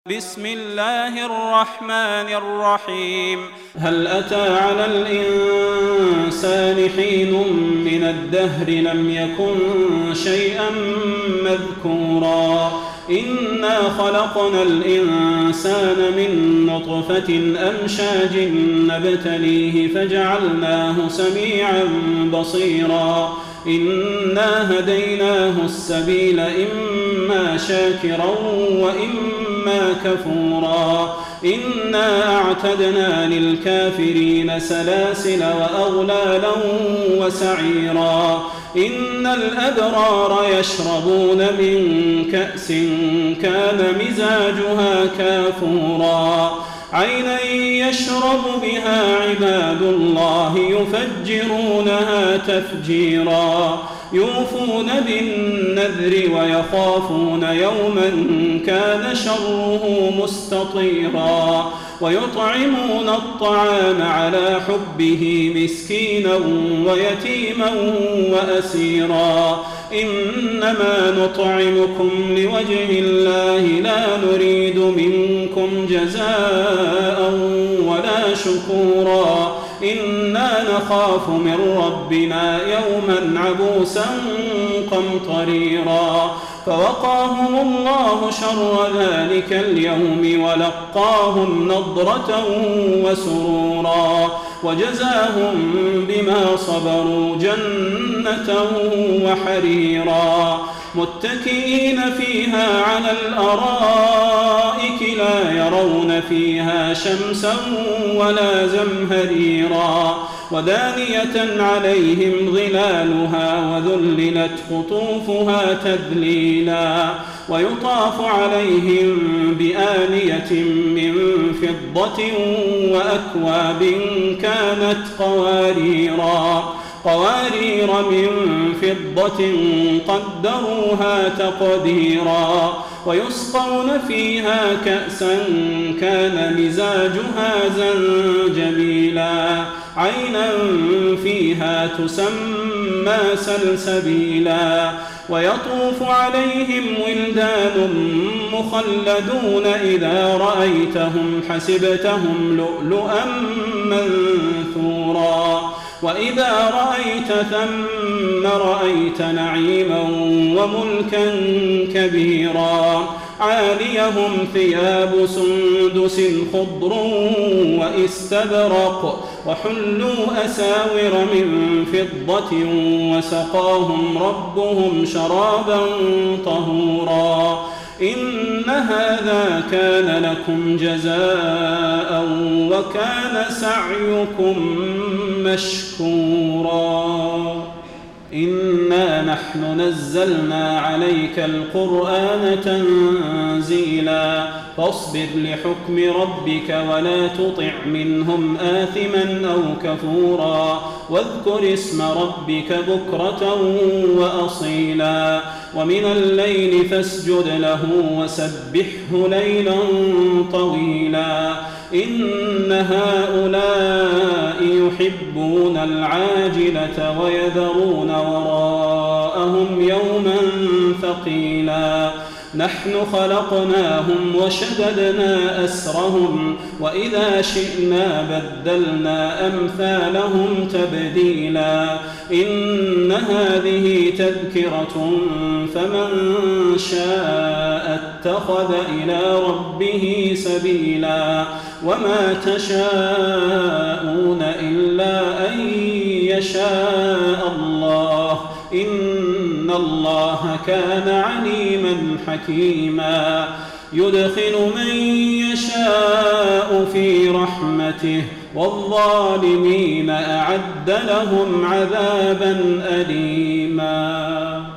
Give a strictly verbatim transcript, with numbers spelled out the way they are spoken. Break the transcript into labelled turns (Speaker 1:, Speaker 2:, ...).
Speaker 1: بسم الله الرحمن الرحيم.
Speaker 2: هل أتى على الإنسان حين من الدهر لم يكن شيئا مذكورا إنا خلقنا الإنسان من نطفة أمشاج نبتليه فجعلناه سميعا بصيرا إنا هديناه السبيل إما شاكرا وإما كفورا إنا أعتدنا للكافرين سلاسل وأغلالا وسعيرا إن الأبرار يشربون من كأس كان مزاجها كافورا عينا يشرب بها عباد الله يفجرونها تفجيرا يوفون بالنذر ويخافون يوما كان شره مستطيرا ويطعمون الطعام على حبه مسكينا ويتيما وأسيرا إنما نطعمكم لوجه الله لا نريد منكم جزاء ولا شكورا إنا نخاف من ربنا يوما عبوسا قمطريرا فوقاهم الله شر ذلك اليوم ولقاهم نضرة وسرورا وجزاهم بما صبروا جنة وحريرا متكئين فيها على الأرائك لا يرون فيها شمسا ولا زمهريرا ودانية عليهم ظلالها وذللت قطوفها تذليلا ويطاف عليهم بآنية من فضة وأكواب كانت قواريرا قوارير من فضة قدروها تقديرا ويسقون فيها كأسا كان مزاجها زنجبيلا عينا فيها تسمى سلسبيلا ويطوف عليهم ولدان مخلدون إذا رأيتهم حسبتهم لؤلؤا منثورا وإذا رأيت ثم رأيت نعيما وملكا كبيرا عاليهم ثياب سندس خضر وإستبرق وحلوا أساور من فضة وسقاهم ربهم شرابا طهورا إن هذا كان لكم جزاء وكان سعيكم مشكورا إنا نحن نزلنا عليك القرآن تنزيلا فاصبر لحكم ربك ولا تطع منهم آثما أو كفورا واذكر اسم ربك بكرة وأصيلا ومن الليل فاسجد له وسبحه ليلا طويلا إن هؤلاء يحبون العاجلة ويذرون وراءهم يوما ثقيلا نحن خلقناهم وشددنا أسرهم وإذا شئنا بدلنا أمثالهم تبديلا إن هذه تذكرة فمن شاء اتخذ إلى ربه سبيلا وما تشاءون إلا أن يشاء الله إن الله كان عليما حكيما يدخل من يشاء في رحمته والظالمين أعد لهم عذابا أليما.